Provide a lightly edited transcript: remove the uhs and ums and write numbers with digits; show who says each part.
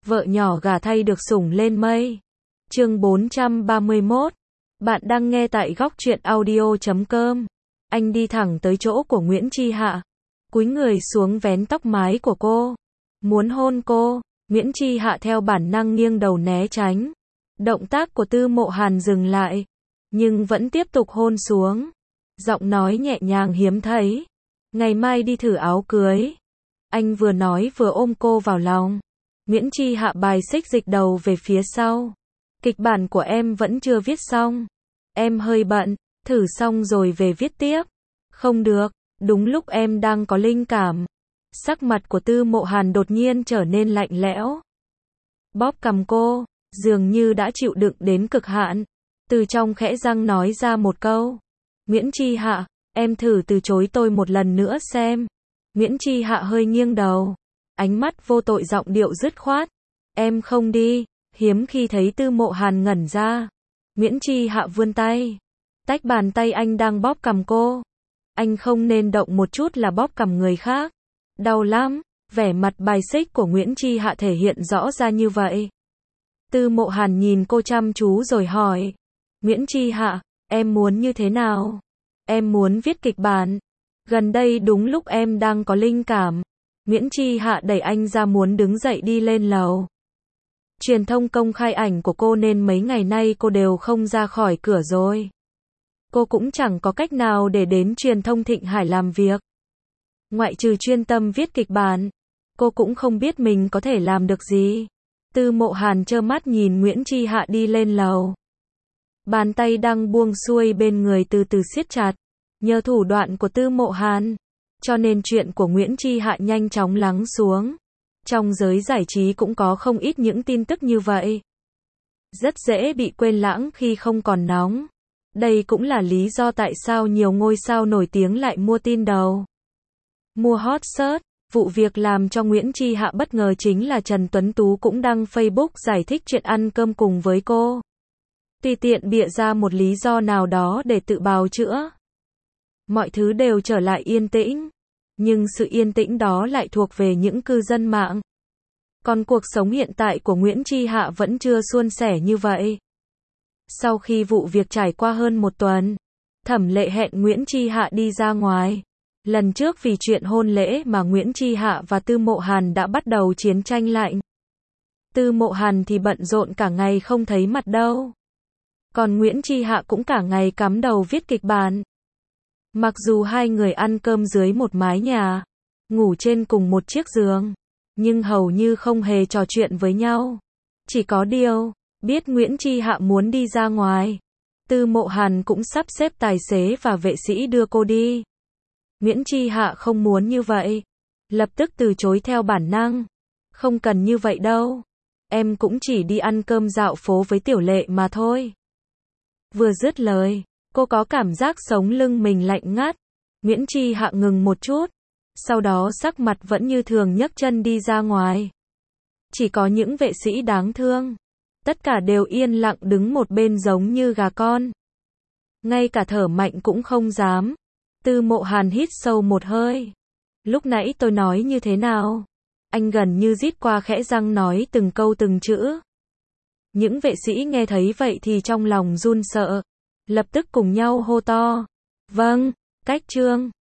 Speaker 1: vợ nhỏ gả thay được sủng lên mây. Chương 431. Bạn đang nghe tại góc truyện audio.com. Anh đi thẳng tới chỗ của Nguyễn Chi Hạ, cúi người xuống vén tóc mái của cô, muốn hôn cô. Nguyễn Chi Hạ theo bản năng nghiêng đầu né tránh. Động tác của Tư Mộ Hàn dừng lại, nhưng vẫn tiếp tục hôn xuống. Giọng nói nhẹ nhàng hiếm thấy. Ngày mai đi thử áo cưới. Anh vừa nói vừa ôm cô vào lòng. Nguyễn Chi Hạ bài xích dịch đầu về phía sau. Kịch bản của em vẫn chưa viết xong. Em hơi bận, thử xong rồi về viết tiếp. Không được, đúng lúc em đang có linh cảm. Sắc mặt của Tư Mộ Hàn đột nhiên trở nên lạnh lẽo. Bóp cằm cô, dường như đã chịu đựng đến cực hạn. Từ trong khẽ răng nói ra một câu. Nguyễn Chi Hạ, em thử từ chối tôi một lần nữa xem. Nguyễn Chi Hạ hơi nghiêng đầu. Ánh mắt vô tội, giọng điệu dứt khoát. Em không đi. Hiếm khi thấy Tư Mộ Hàn ngẩn ra. Nguyễn Chi Hạ vươn tay. Tách bàn tay anh đang bóp cằm cô. Anh không nên động một chút là bóp cằm người khác. Đau lắm. Vẻ mặt bài xích của Nguyễn Chi Hạ thể hiện rõ ra như vậy. Tư Mộ Hàn nhìn cô chăm chú rồi hỏi. Nguyễn Chi Hạ, em muốn như thế nào? Em muốn viết kịch bản. Gần đây đúng lúc em đang có linh cảm. Nguyễn Chi Hạ đẩy anh ra muốn đứng dậy đi lên lầu. Truyền thông công khai ảnh của cô nên mấy ngày nay cô đều không ra khỏi cửa rồi. Cô cũng chẳng có cách nào để đến truyền thông Thịnh Hải làm việc. Ngoại trừ chuyên tâm viết kịch bản, cô cũng không biết mình có thể làm được gì. Tư Mộ Hàn trơ mắt nhìn Nguyễn Chi Hạ đi lên lầu. Bàn tay đang buông xuôi bên người từ từ siết chặt. Nhờ thủ đoạn của Tư Mộ Hàn, cho nên chuyện của Nguyễn Chi Hạ nhanh chóng lắng xuống. Trong giới giải trí cũng có không ít những tin tức như vậy. Rất dễ bị quên lãng khi không còn nóng. Đây cũng là lý do tại sao nhiều ngôi sao nổi tiếng lại mua tin đầu. Mua hot search. Vụ việc làm cho Nguyễn Chi Hạ bất ngờ chính là Trần Tuấn Tú cũng đăng Facebook giải thích chuyện ăn cơm cùng với cô. Tùy tiện bịa ra một lý do nào đó để tự bào chữa. Mọi thứ đều trở lại yên tĩnh. Nhưng sự yên tĩnh đó lại thuộc về những cư dân mạng. Còn cuộc sống hiện tại của Nguyễn Chi Hạ vẫn chưa suôn sẻ như vậy. Sau khi vụ việc trải qua hơn một tuần, Thẩm Lệ hẹn Nguyễn Chi Hạ đi ra ngoài. Lần trước vì chuyện hôn lễ mà Nguyễn Chi Hạ và Tư Mộ Hàn đã bắt đầu chiến tranh lạnh. Tư Mộ Hàn thì bận rộn cả ngày không thấy mặt đâu. Còn Nguyễn Chi Hạ cũng cả ngày cắm đầu viết kịch bản. Mặc dù hai người ăn cơm dưới một mái nhà, ngủ trên cùng một chiếc giường, nhưng hầu như không hề trò chuyện với nhau. Chỉ có điều, biết Nguyễn Chi Hạ muốn đi ra ngoài, Tư Mộ Hàn cũng sắp xếp tài xế và vệ sĩ đưa cô đi. Nguyễn Chi Hạ không muốn như vậy, lập tức từ chối theo bản năng. Không cần như vậy đâu, em cũng chỉ đi ăn cơm dạo phố với Tiểu Lệ mà thôi. Vừa dứt lời, cô có cảm giác sống lưng mình lạnh ngắt. Nguyễn Chi Hạ ngừng một chút, sau đó sắc mặt vẫn như thường nhấc chân đi ra ngoài. Chỉ có những vệ sĩ đáng thương, tất cả đều yên lặng đứng một bên giống như gà con. Ngay cả thở mạnh cũng không dám. Tư Mộ Hàn hít sâu một hơi. Lúc nãy tôi nói như thế nào? Anh gần như rít qua khẽ răng nói từng câu từng chữ. Những vệ sĩ nghe thấy vậy thì trong lòng run sợ, lập tức cùng nhau hô to. Vâng, cách chương.